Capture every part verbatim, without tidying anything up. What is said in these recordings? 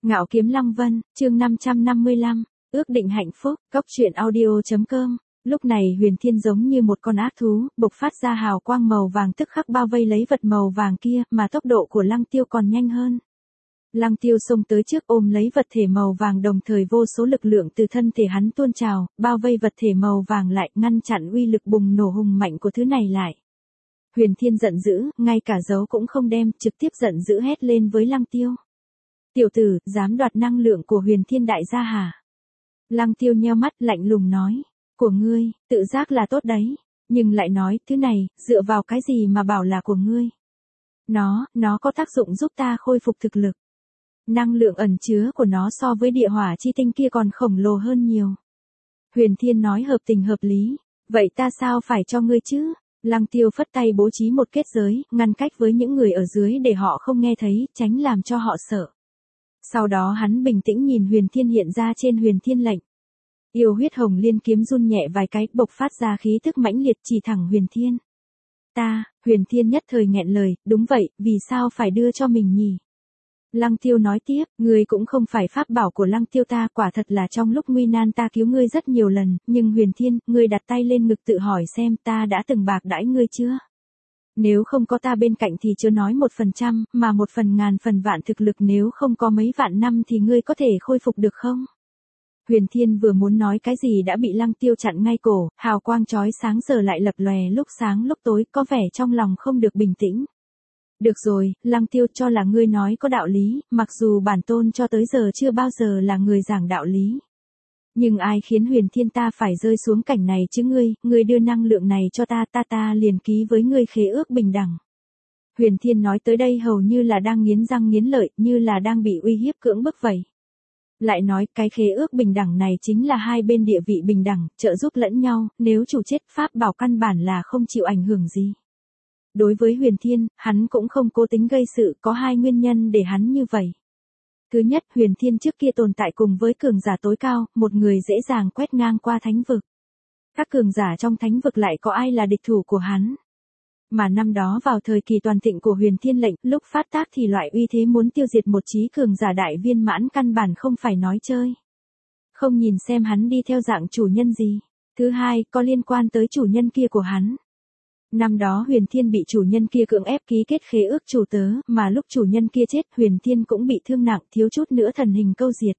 Ngạo Kiếm Lăng Vân, chương năm trăm năm mươi lăm, ước định hạnh phúc, cốc truyện audio.com. Lúc này Huyền Thiên giống như một con ác thú, bộc phát ra hào quang màu vàng tức khắc bao vây lấy vật màu vàng kia, mà tốc độ của Lăng Tiêu còn nhanh hơn. Lăng Tiêu xông tới trước ôm lấy vật thể màu vàng, đồng thời vô số lực lượng từ thân thể hắn tuôn trào, bao vây vật thể màu vàng lại, ngăn chặn uy lực bùng nổ hùng mạnh của thứ này lại. Huyền Thiên giận dữ, ngay cả dấu cũng không đem, trực tiếp giận dữ hét lên với Lăng Tiêu. Tiểu tử, dám đoạt năng lượng của Huyền Thiên đại gia hả? Lăng Tiêu nheo mắt lạnh lùng nói, của ngươi, tự giác là tốt đấy, nhưng lại nói, thứ này, dựa vào cái gì mà bảo là của ngươi? Nó, nó có tác dụng giúp ta khôi phục thực lực. Năng lượng ẩn chứa của nó so với địa hỏa chi tinh kia còn khổng lồ hơn nhiều. Huyền Thiên nói hợp tình hợp lý, vậy ta sao phải cho ngươi chứ? Lăng Tiêu phất tay bố trí một kết giới, ngăn cách với những người ở dưới để họ không nghe thấy, tránh làm cho họ sợ. Sau đó hắn bình tĩnh nhìn Huyền Thiên hiện ra trên Huyền Thiên lệnh. Yêu huyết hồng liên kiếm run nhẹ vài cái, bộc phát ra khí thức mãnh liệt chỉ thẳng Huyền Thiên. Ta, Huyền Thiên nhất thời nghẹn lời, đúng vậy, vì sao phải đưa cho mình nhỉ? Lăng Tiêu nói tiếp, ngươi cũng không phải pháp bảo của Lăng Tiêu ta, quả thật là trong lúc nguy nan ta cứu ngươi rất nhiều lần, nhưng Huyền Thiên, ngươi đặt tay lên ngực tự hỏi xem ta đã từng bạc đãi ngươi chưa? Nếu không có ta bên cạnh thì chưa nói một phần trăm, mà một phần ngàn phần vạn thực lực, nếu không có mấy vạn năm thì ngươi có thể khôi phục được không? Huyền Thiên vừa muốn nói cái gì đã bị Lăng Tiêu chặn ngay cổ, hào quang chói sáng giờ lại lập lòe lúc sáng lúc tối, có vẻ trong lòng không được bình tĩnh. Được rồi, Lăng Tiêu, cho là ngươi nói có đạo lý, mặc dù bản tôn cho tới giờ chưa bao giờ là người giảng đạo lý. Nhưng ai khiến Huyền Thiên ta phải rơi xuống cảnh này chứ ngươi, ngươi đưa năng lượng này cho ta, ta ta liền ký với ngươi khế ước bình đẳng. Huyền Thiên nói tới đây hầu như là đang nghiến răng nghiến lợi, như là đang bị uy hiếp cưỡng bức vậy. Lại nói, cái khế ước bình đẳng này chính là hai bên địa vị bình đẳng, trợ giúp lẫn nhau, nếu chủ chết pháp bảo căn bản là không chịu ảnh hưởng gì. Đối với Huyền Thiên, hắn cũng không cố tính gây sự, có hai nguyên nhân để hắn như vậy. Thứ nhất, Huyền Thiên trước kia tồn tại cùng với cường giả tối cao, một người dễ dàng quét ngang qua thánh vực. Các cường giả trong thánh vực lại có ai là địch thủ của hắn. Mà năm đó vào thời kỳ toàn thịnh của Huyền Thiên lệnh, lúc phát tác thì loại uy thế muốn tiêu diệt một chí cường giả đại viên mãn căn bản không phải nói chơi. Không nhìn xem hắn đi theo dạng chủ nhân gì. Thứ hai, có liên quan tới chủ nhân kia của hắn. Năm đó Huyền Thiên bị chủ nhân kia cưỡng ép ký kết khế ước chủ tớ, mà lúc chủ nhân kia chết, Huyền Thiên cũng bị thương nặng, thiếu chút nữa thần hình câu diệt.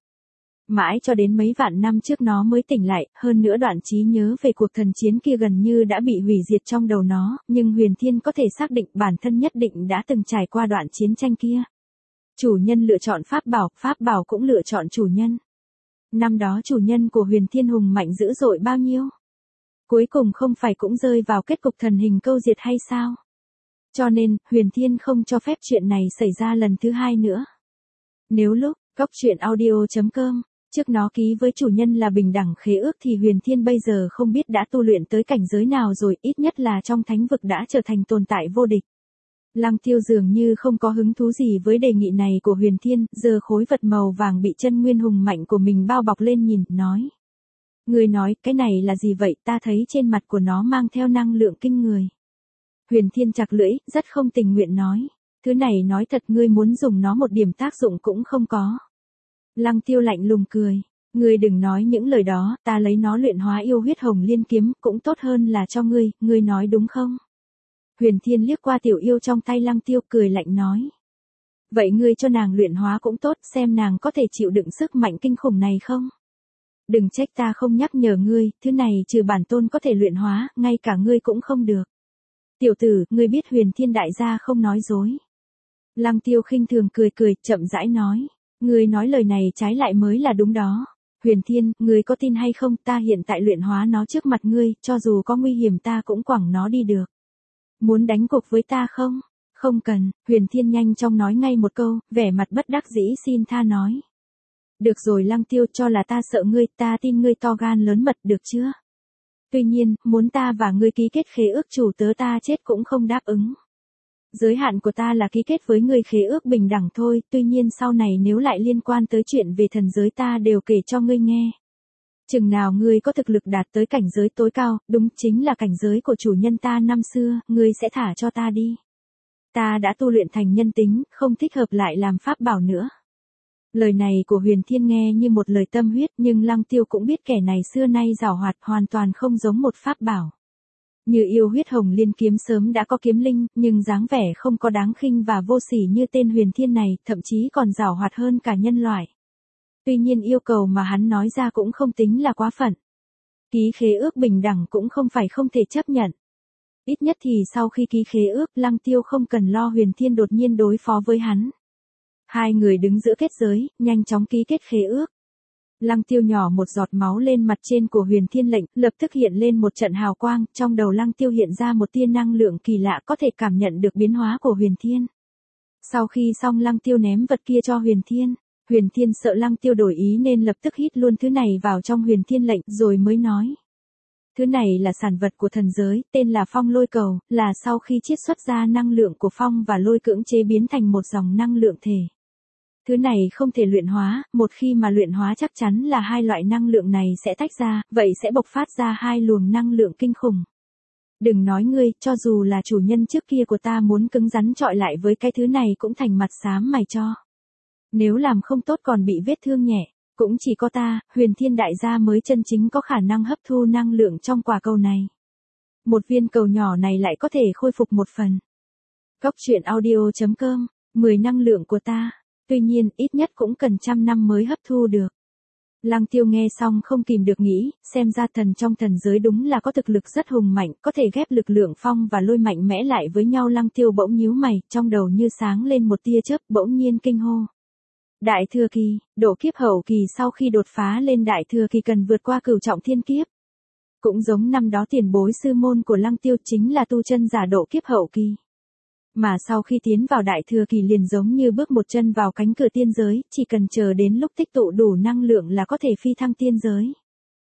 Mãi cho đến mấy vạn năm trước nó mới tỉnh lại, hơn nữa đoạn trí nhớ về cuộc thần chiến kia gần như đã bị hủy diệt trong đầu nó, nhưng Huyền Thiên có thể xác định bản thân nhất định đã từng trải qua đoạn chiến tranh kia. Chủ nhân lựa chọn pháp bảo, pháp bảo cũng lựa chọn chủ nhân. Năm đó chủ nhân của Huyền Thiên hùng mạnh dữ dội bao nhiêu? Cuối cùng không phải cũng rơi vào kết cục thần hình câu diệt hay sao? Cho nên, Huyền Thiên không cho phép chuyện này xảy ra lần thứ hai nữa. Nếu lúc, cốc truyện audio.com, trước nó ký với chủ nhân là bình đẳng khế ước thì Huyền Thiên bây giờ không biết đã tu luyện tới cảnh giới nào rồi, ít nhất là trong thánh vực đã trở thành tồn tại vô địch. Lăng Tiêu dường như không có hứng thú gì với đề nghị này của Huyền Thiên, giờ khối vật màu vàng bị chân nguyên hùng mạnh của mình bao bọc lên nhìn, nói. Ngươi nói, cái này là gì vậy, ta thấy trên mặt của nó mang theo năng lượng kinh người. Huyền Thiên chặt lưỡi, rất không tình nguyện nói. Thứ này nói thật, ngươi muốn dùng nó một điểm tác dụng cũng không có. Lăng Tiêu lạnh lùng cười. Ngươi đừng nói những lời đó, ta lấy nó luyện hóa yêu huyết hồng liên kiếm, cũng tốt hơn là cho ngươi, ngươi nói đúng không? Huyền Thiên liếc qua tiểu yêu trong tay Lăng Tiêu, cười lạnh nói. Vậy ngươi cho nàng luyện hóa cũng tốt, xem nàng có thể chịu đựng sức mạnh kinh khủng này không? Đừng trách ta không nhắc nhở ngươi, thứ này trừ bản tôn có thể luyện hóa, ngay cả ngươi cũng không được. Tiểu tử, ngươi biết Huyền Thiên đại gia không nói dối. Lăng Tiêu khinh thường cười cười, chậm rãi nói. Ngươi nói lời này trái lại mới là đúng đó. Huyền Thiên, ngươi có tin hay không, ta hiện tại luyện hóa nó trước mặt ngươi, cho dù có nguy hiểm ta cũng quẳng nó đi được. Muốn đánh cuộc với ta không? Không cần, Huyền Thiên nhanh chóng nói ngay một câu, vẻ mặt bất đắc dĩ xin tha nói. Được rồi Lăng Tiêu, cho là ta sợ ngươi, ta tin ngươi to gan lớn mật, được chưa? Tuy nhiên, muốn ta và ngươi ký kết khế ước chủ tớ ta chết cũng không đáp ứng. Giới hạn của ta là ký kết với ngươi khế ước bình đẳng thôi, tuy nhiên sau này nếu lại liên quan tới chuyện về thần giới ta đều kể cho ngươi nghe. Chừng nào ngươi có thực lực đạt tới cảnh giới tối cao, đúng chính là cảnh giới của chủ nhân ta năm xưa, ngươi sẽ thả cho ta đi. Ta đã tu luyện thành nhân tính, không thích hợp lại làm pháp bảo nữa. Lời này của Huyền Thiên nghe như một lời tâm huyết, nhưng Lăng Tiêu cũng biết kẻ này xưa nay giảo hoạt, hoàn toàn không giống một pháp bảo. Như yêu huyết hồng liên kiếm sớm đã có kiếm linh, nhưng dáng vẻ không có đáng khinh và vô sỉ như tên Huyền Thiên này, thậm chí còn giảo hoạt hơn cả nhân loại. Tuy nhiên yêu cầu mà hắn nói ra cũng không tính là quá phận. Ký khế ước bình đẳng cũng không phải không thể chấp nhận. Ít nhất thì sau khi ký khế ước, Lăng Tiêu không cần lo Huyền Thiên đột nhiên đối phó với hắn. Hai người đứng giữa kết giới, nhanh chóng ký kết khế ước. Lăng Tiêu nhỏ một giọt máu lên mặt trên của Huyền Thiên lệnh, lập tức hiện lên một trận hào quang, trong đầu Lăng Tiêu hiện ra một tia năng lượng kỳ lạ có thể cảm nhận được biến hóa của Huyền Thiên. Sau khi xong Lăng Tiêu ném vật kia cho Huyền Thiên. Huyền Thiên sợ Lăng Tiêu đổi ý nên lập tức hít luôn thứ này vào trong Huyền Thiên lệnh rồi mới nói. Thứ này là sản vật của thần giới, tên là phong lôi cầu, là sau khi chiết xuất ra năng lượng của phong và lôi cưỡng chế biến thành một dòng năng lượng thể. Thứ này không thể luyện hóa, một khi mà luyện hóa chắc chắn là hai loại năng lượng này sẽ tách ra, vậy sẽ bộc phát ra hai luồng năng lượng kinh khủng. Đừng nói ngươi, cho dù là chủ nhân trước kia của ta muốn cứng rắn chọi lại với cái thứ này cũng thành mặt xám mày cho. Nếu làm không tốt còn bị vết thương nhẹ, cũng chỉ có ta, Huyền Thiên đại gia mới chân chính có khả năng hấp thu năng lượng trong quả cầu này. Một viên cầu nhỏ này lại có thể khôi phục một phần. Góc truyện audio chấm com, mười năng lượng của ta. Tuy nhiên, ít nhất cũng cần trăm năm mới hấp thu được. Lăng Tiêu nghe xong không kìm được nghĩ, xem ra thần trong thần giới đúng là có thực lực rất hùng mạnh, có thể ghép lực lượng phong và lôi mạnh mẽ lại với nhau. Lăng Tiêu bỗng nhíu mày, trong đầu như sáng lên một tia chớp, bỗng nhiên kinh hô. Đại thừa kỳ, độ kiếp hậu kỳ sau khi đột phá lên đại thừa kỳ cần vượt qua cửu trọng thiên kiếp. Cũng giống năm đó tiền bối sư môn của Lăng Tiêu chính là tu chân giả độ kiếp hậu kỳ. Mà sau khi tiến vào đại thừa kỳ liền giống như bước một chân vào cánh cửa tiên giới, chỉ cần chờ đến lúc tích tụ đủ năng lượng là có thể phi thăng tiên giới.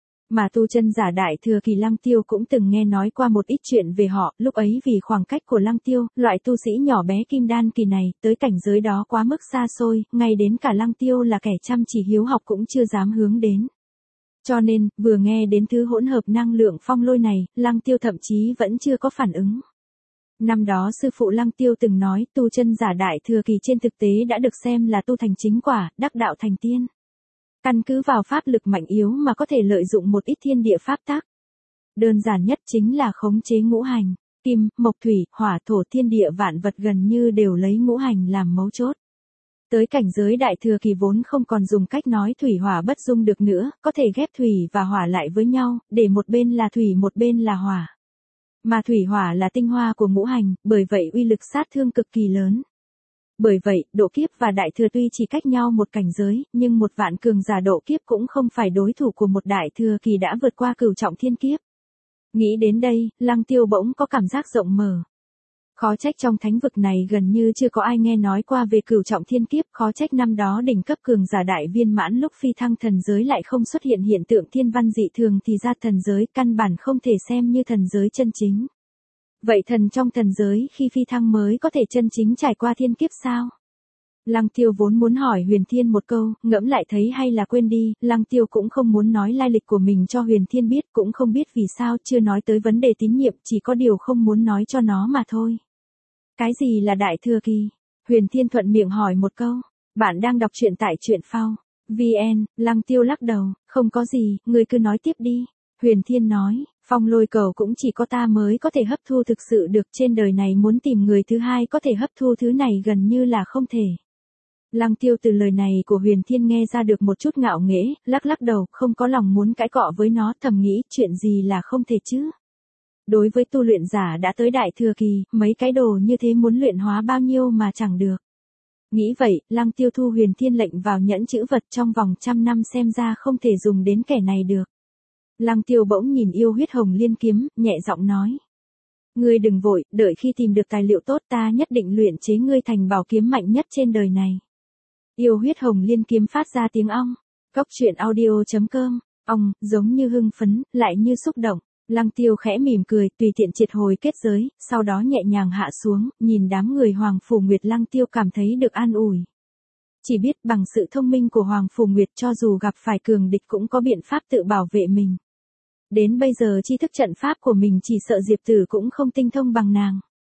Mà tu chân giả đại thừa kỳ Lăng Tiêu cũng từng nghe nói qua một ít chuyện về họ, lúc ấy vì khoảng cách của Lăng Tiêu, loại tu sĩ nhỏ bé kim đan kỳ này, tới cảnh giới đó quá mức xa xôi, ngay đến cả Lăng Tiêu là kẻ chăm chỉ hiếu học cũng chưa dám hướng đến. Cho nên, vừa nghe đến thứ hỗn hợp năng lượng phong lôi này, Lăng Tiêu thậm chí vẫn chưa có phản ứng. Năm đó sư phụ Lăng Tiêu từng nói tu chân giả đại thừa kỳ trên thực tế đã được xem là tu thành chính quả, đắc đạo thành tiên. Căn cứ vào pháp lực mạnh yếu mà có thể lợi dụng một ít thiên địa pháp tắc. Đơn giản nhất chính là khống chế ngũ hành, kim, mộc thủy, hỏa thổ thiên địa vạn vật gần như đều lấy ngũ hành làm mấu chốt. Tới cảnh giới đại thừa kỳ vốn không còn dùng cách nói thủy hỏa bất dung được nữa, có thể ghép thủy và hỏa lại với nhau, để một bên là thủy một bên là hỏa. Mà thủy hỏa là tinh hoa của ngũ hành, bởi vậy uy lực sát thương cực kỳ lớn. Bởi vậy, độ kiếp và đại thừa tuy chỉ cách nhau một cảnh giới, nhưng một vạn cường giả độ kiếp cũng không phải đối thủ của một đại thừa kỳ đã vượt qua cửu trọng thiên kiếp. Nghĩ đến đây, Lăng Tiêu bỗng có cảm giác rộng mở. Khó trách trong thánh vực này gần như chưa có ai nghe nói qua về cửu trọng thiên kiếp, khó trách năm đó đỉnh cấp cường giả đại viên mãn lúc phi thăng thần giới lại không xuất hiện hiện tượng thiên văn dị thường, thì ra thần giới căn bản không thể xem như thần giới chân chính. Vậy thần trong thần giới khi phi thăng mới có thể chân chính trải qua thiên kiếp sao? Lăng Tiêu vốn muốn hỏi Huyền Thiên một câu, ngẫm lại thấy hay là quên đi, Lăng Tiêu cũng không muốn nói lai lịch của mình cho Huyền Thiên biết, cũng không biết vì sao chưa nói tới vấn đề tín nhiệm, chỉ có điều không muốn nói cho nó mà thôi. Cái gì là đại thừa kỳ? Huyền Thiên thuận miệng hỏi một câu. Bạn đang đọc truyện tại truyện phao vê en, Lăng Tiêu lắc đầu, không có gì, ngươi cứ nói tiếp đi. Huyền Thiên nói, phong lôi cầu cũng chỉ có ta mới có thể hấp thu thực sự được, trên đời này muốn tìm người thứ hai có thể hấp thu thứ này gần như là không thể. Lăng Tiêu từ lời này của Huyền Thiên nghe ra được một chút ngạo nghễ, lắc lắc đầu, không có lòng muốn cãi cọ với nó, thầm nghĩ chuyện gì là không thể chứ. Đối với tu luyện giả đã tới đại thừa kỳ, mấy cái đồ như thế muốn luyện hóa bao nhiêu mà chẳng được. Nghĩ vậy, Lăng Tiêu thu Huyền Thiên lệnh vào nhẫn chữ vật, trong vòng trăm năm xem ra không thể dùng đến kẻ này được. Lăng Tiêu bỗng nhìn yêu huyết hồng liên kiếm, nhẹ giọng nói. Ngươi đừng vội, đợi khi tìm được tài liệu tốt ta nhất định luyện chế ngươi thành bảo kiếm mạnh nhất trên đời này. Yêu huyết hồng liên kiếm phát ra tiếng ong. Góc truyện audio chấm com, ong, giống như hưng phấn, lại như xúc động. Lăng Tiêu khẽ mỉm cười, tùy tiện triệt hồi kết giới, sau đó nhẹ nhàng hạ xuống, nhìn đám người Hoàng Phủ Nguyệt, Lăng Tiêu cảm thấy được an ủi. Chỉ biết bằng sự thông minh của Hoàng Phủ Nguyệt cho dù gặp phải cường địch cũng có biện pháp tự bảo vệ mình. Đến bây giờ tri thức trận pháp của mình chỉ sợ Diệp Tử cũng không tinh thông bằng nàng.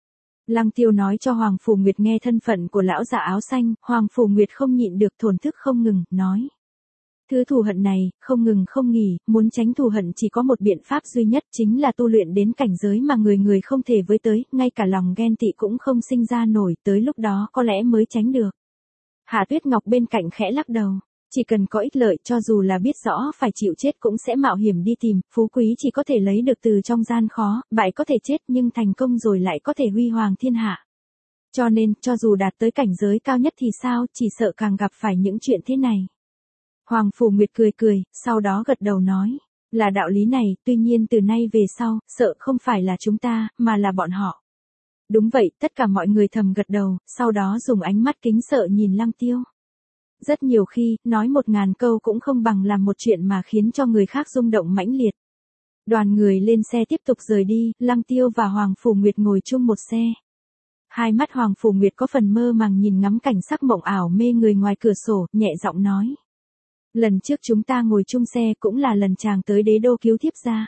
Lăng Tiêu nói cho Hoàng Phủ Nguyệt nghe thân phận của lão già áo xanh, Hoàng Phủ Nguyệt không nhịn được thổn thức không ngừng, nói. Thứ thù hận này, không ngừng không nghỉ, muốn tránh thù hận chỉ có một biện pháp duy nhất chính là tu luyện đến cảnh giới mà người người không thể với tới, ngay cả lòng ghen tị cũng không sinh ra nổi, tới lúc đó có lẽ mới tránh được. Hạ Tuyết Ngọc bên cạnh khẽ lắc đầu. Chỉ cần có ích lợi cho dù là biết rõ phải chịu chết cũng sẽ mạo hiểm đi tìm, phú quý chỉ có thể lấy được từ trong gian khó, bại có thể chết nhưng thành công rồi lại có thể huy hoàng thiên hạ. Cho nên, cho dù đạt tới cảnh giới cao nhất thì sao, chỉ sợ càng gặp phải những chuyện thế này. Hoàng Phủ Nguyệt cười cười, sau đó gật đầu nói, là đạo lý này, tuy nhiên từ nay về sau, sợ không phải là chúng ta, mà là bọn họ. Đúng vậy, tất cả mọi người thầm gật đầu, sau đó dùng ánh mắt kính sợ nhìn Lăng Tiêu. Rất nhiều khi, nói một ngàn câu cũng không bằng làm một chuyện mà khiến cho người khác rung động mãnh liệt. Đoàn người lên xe tiếp tục rời đi, Lăng Tiêu và Hoàng Phủ Nguyệt ngồi chung một xe. Hai mắt Hoàng Phủ Nguyệt có phần mơ màng nhìn ngắm cảnh sắc mộng ảo mê người ngoài cửa sổ, nhẹ giọng nói. Lần trước chúng ta ngồi chung xe cũng là lần chàng tới đế đô cứu thiếp ra.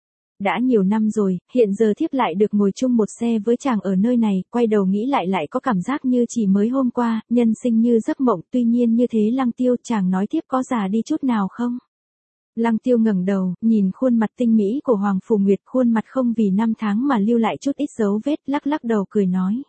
Đã nhiều năm rồi, hiện giờ thiếp lại được ngồi chung một xe với chàng ở nơi này, quay đầu nghĩ lại lại có cảm giác như chỉ mới hôm qua, nhân sinh như giấc mộng, tuy nhiên như thế Lăng Tiêu, chàng nói thiếp có già đi chút nào không? Lăng Tiêu ngẩng đầu, nhìn khuôn mặt tinh mỹ của Hoàng Phủ Nguyệt, khuôn mặt không vì năm tháng mà lưu lại chút ít dấu vết, lắc lắc đầu cười nói.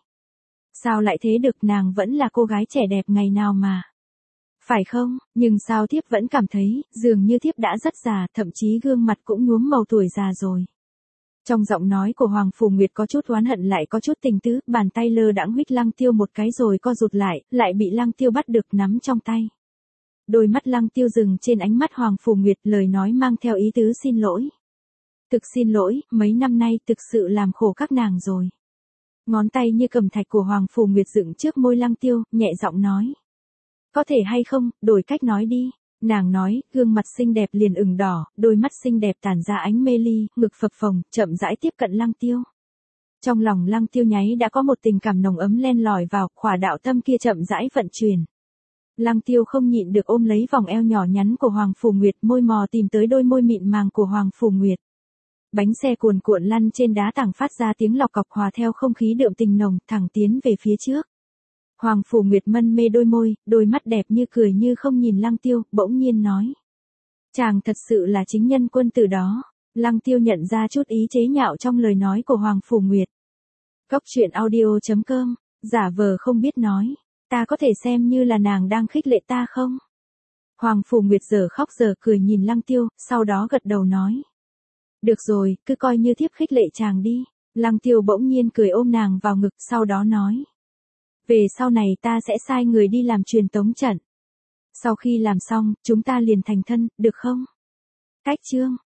Sao lại thế được, nàng vẫn là cô gái trẻ đẹp ngày nào mà. Phải không, nhưng sao thiếp vẫn cảm thấy, dường như thiếp đã rất già, thậm chí gương mặt cũng nhuốm màu tuổi già rồi. Trong giọng nói của Hoàng Phủ Nguyệt có chút oán hận lại có chút tình tứ, bàn tay lơ đãng huých Lăng Tiêu một cái rồi co rụt lại, lại bị Lăng Tiêu bắt được nắm trong tay. Đôi mắt Lăng Tiêu dừng trên ánh mắt Hoàng Phủ Nguyệt, lời nói mang theo ý tứ xin lỗi. Thực xin lỗi, mấy năm nay thực sự làm khổ các nàng rồi. Ngón tay như cầm thạch của Hoàng Phủ Nguyệt dựng trước môi Lăng Tiêu, nhẹ giọng nói. Có thể hay không, đổi cách nói đi. Nàng nói, gương mặt xinh đẹp liền ửng đỏ, đôi mắt xinh đẹp tản ra ánh mê ly, ngực phập phồng, chậm rãi tiếp cận Lăng Tiêu. Trong lòng Lăng Tiêu nháy đã có một tình cảm nồng ấm len lỏi vào, khỏa đạo tâm kia chậm rãi vận chuyển. Lăng Tiêu không nhịn được ôm lấy vòng eo nhỏ nhắn của Hoàng Phủ Nguyệt, môi mò tìm tới đôi môi mịn màng của Hoàng Phủ Nguyệt. Bánh xe cuồn cuộn lăn trên đá tảng phát ra tiếng lọc cọc hòa theo không khí đượm tình nồng, thẳng tiến về phía trước. Hoàng Phủ Nguyệt mân mê đôi môi, đôi mắt đẹp như cười như không nhìn Lăng Tiêu, bỗng nhiên nói. Chàng thật sự là chính nhân quân tử đó. Lăng Tiêu nhận ra chút ý chế nhạo trong lời nói của Hoàng Phủ Nguyệt. Cốc truyện audio chấm com, giả vờ không biết nói. Ta có thể xem như là nàng đang khích lệ ta không? Hoàng Phủ Nguyệt giờ khóc giờ cười nhìn Lăng Tiêu, sau đó gật đầu nói. Được rồi, cứ coi như thiếp khích lệ chàng đi. Lăng Tiêu bỗng nhiên cười ôm nàng vào ngực, sau đó nói. Về sau này ta sẽ sai người đi làm truyền tống trận. Sau khi làm xong, chúng ta liền thành thân, được không? Cách chương.